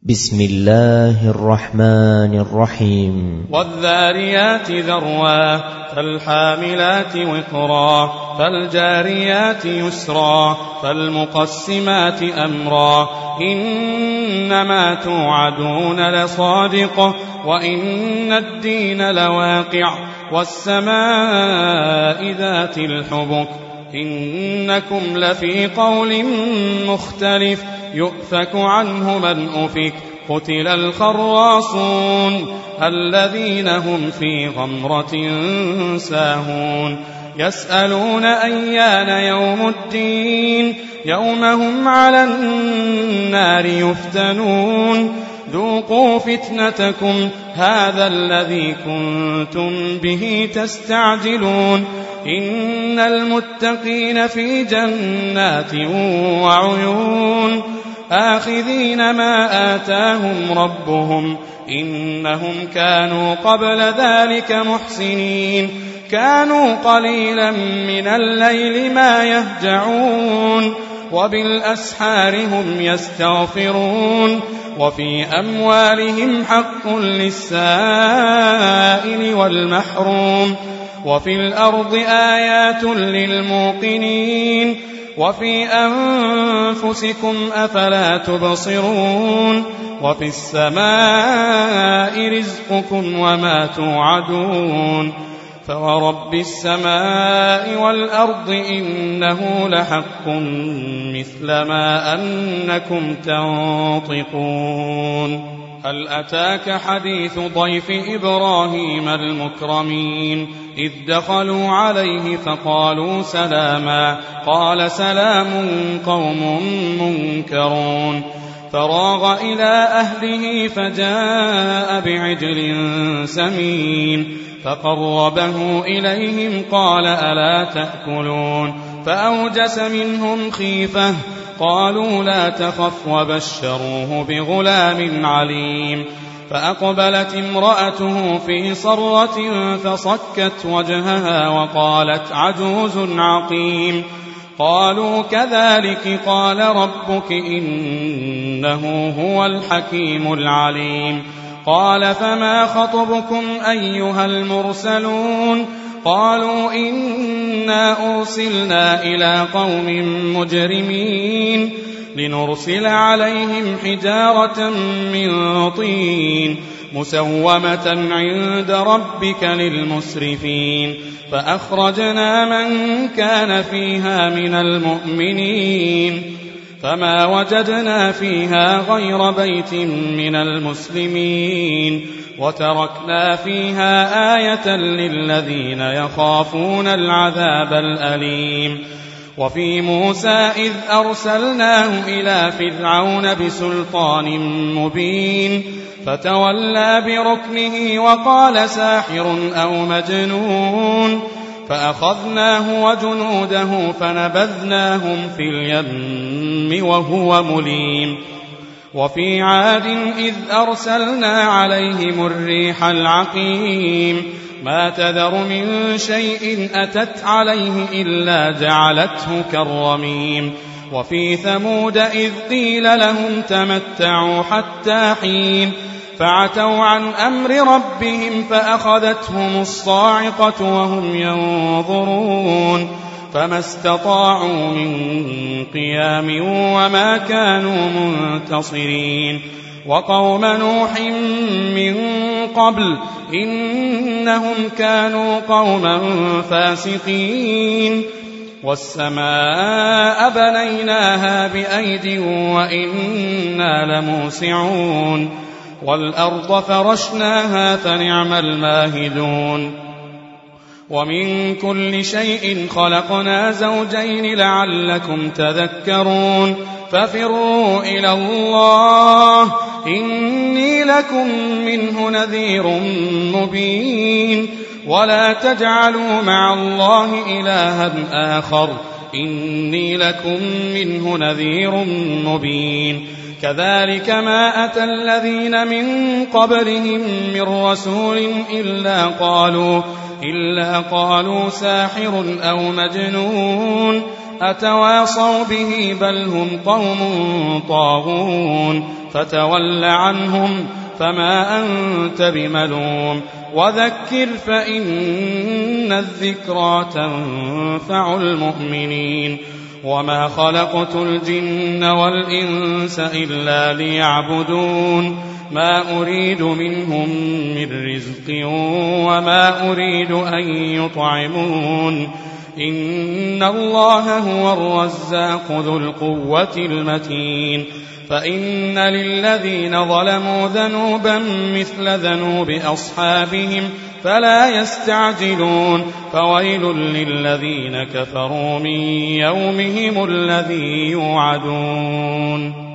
بسم الله الرحمن الرحيم والذاريات ذروا فالحاملات وقرا فالجاريات يسرا فالمقسمات أمرا إنما توعدون لصادق وإن الدين لواقع والسماء ذات الحبك إنكم لفي قول مختلف يؤفك عنه من أفك قتل الخراصون الذين هم في غمرة ساهون يسألون أيان يوم الدين يوم هم على النار يفتنون ذوقوا فتنتكم هذا الذي كنتم به تستعجلون إن المتقين في جنات وعيون آخذين ما آتاهم ربهم إنهم كانوا قبل ذلك محسنين كانوا قليلا من الليل ما يهجعون وبالأسحار هم يستغفرون وفي أموالهم حق للسائل والمحروم وفي الأرض آيات للموقنين وفي أنفسكم أفلا تبصرون وفي السماء رزقكم وما توعدون فورب السماء والأرض إنه لحق مثل ما أنكم تنطقون هل أتاك حديث ضيف إبراهيم المكرمين إذ دخلوا عليه فقالوا سلاما قال سلام قوم منكرون فراغ إلى أهله فجاء بعجل سمين فقربه إليهم قال ألا تأكلون فأوجس منهم خيفة قالوا لا تخف وبشروه بغلام عليم فأقبلت امرأته في صرة فصكت وجهها وقالت عجوز عقيم قالوا كذلك قال ربك إنه هو الحكيم العليم قال فما خطبكم أيها المرسلون قالوا إنا أرسلنا إلى قوم مجرمين لنرسل عليهم حجارة من طين مسومة عند ربك للمسرفين فأخرجنا من كان فيها من المؤمنين فما وجدنا فيها غير بيت من المسلمين وتركنا فيها آية للذين يخافون العذاب الأليم وفي موسى إذ أرسلناه إلى فرعون بسلطان مبين فتولى بركنه وقال ساحر أو مجنون فأخذناه وجنوده فنبذناهم في اليم وهو مليم وفي عاد إذ أرسلنا عليهم الريح العقيم ما تذر من شيء أتت عليه إلا جعلته كالرميم وفي ثمود إذ قيل لهم تمتعوا حتى حين فعتوا عن أمر ربهم فأخذتهم الصاعقة وهم ينظرون فما استطاعوا من قيام وما كانوا منتصرين وقوم نوح من قبل إنهم كانوا قوما فاسقين والسماء بنيناها بأيد وإنا لموسعون والأرض فرشناها فنعم الماهدون ومن كل شيء خلقنا زوجين لعلكم تذكرون ففروا إلى الله إني لكم منه نذير مبين ولا تجعلوا مع الله إلها آخر إني لكم منه نذير مبين كذلك ما أتى الذين من قبلهم من رسول إلا قالوا ساحر أو مجنون أتواصوا به بل هم قوم طاغون فتول عنهم فما أنت بملوم وذكر فإن الذكرى تنفع المؤمنين وما خلقت الجن والإنس إلا ليعبدون ما أريد منهم من رزق وما أريد أن يطعمون إن الله هو الرزاق ذو القوة المتين فإن للذين ظلموا ذنوبا مثل ذنوب أصحابهم فلا يستعجلون فويل للذين كفروا من يومهم الذي يوعدون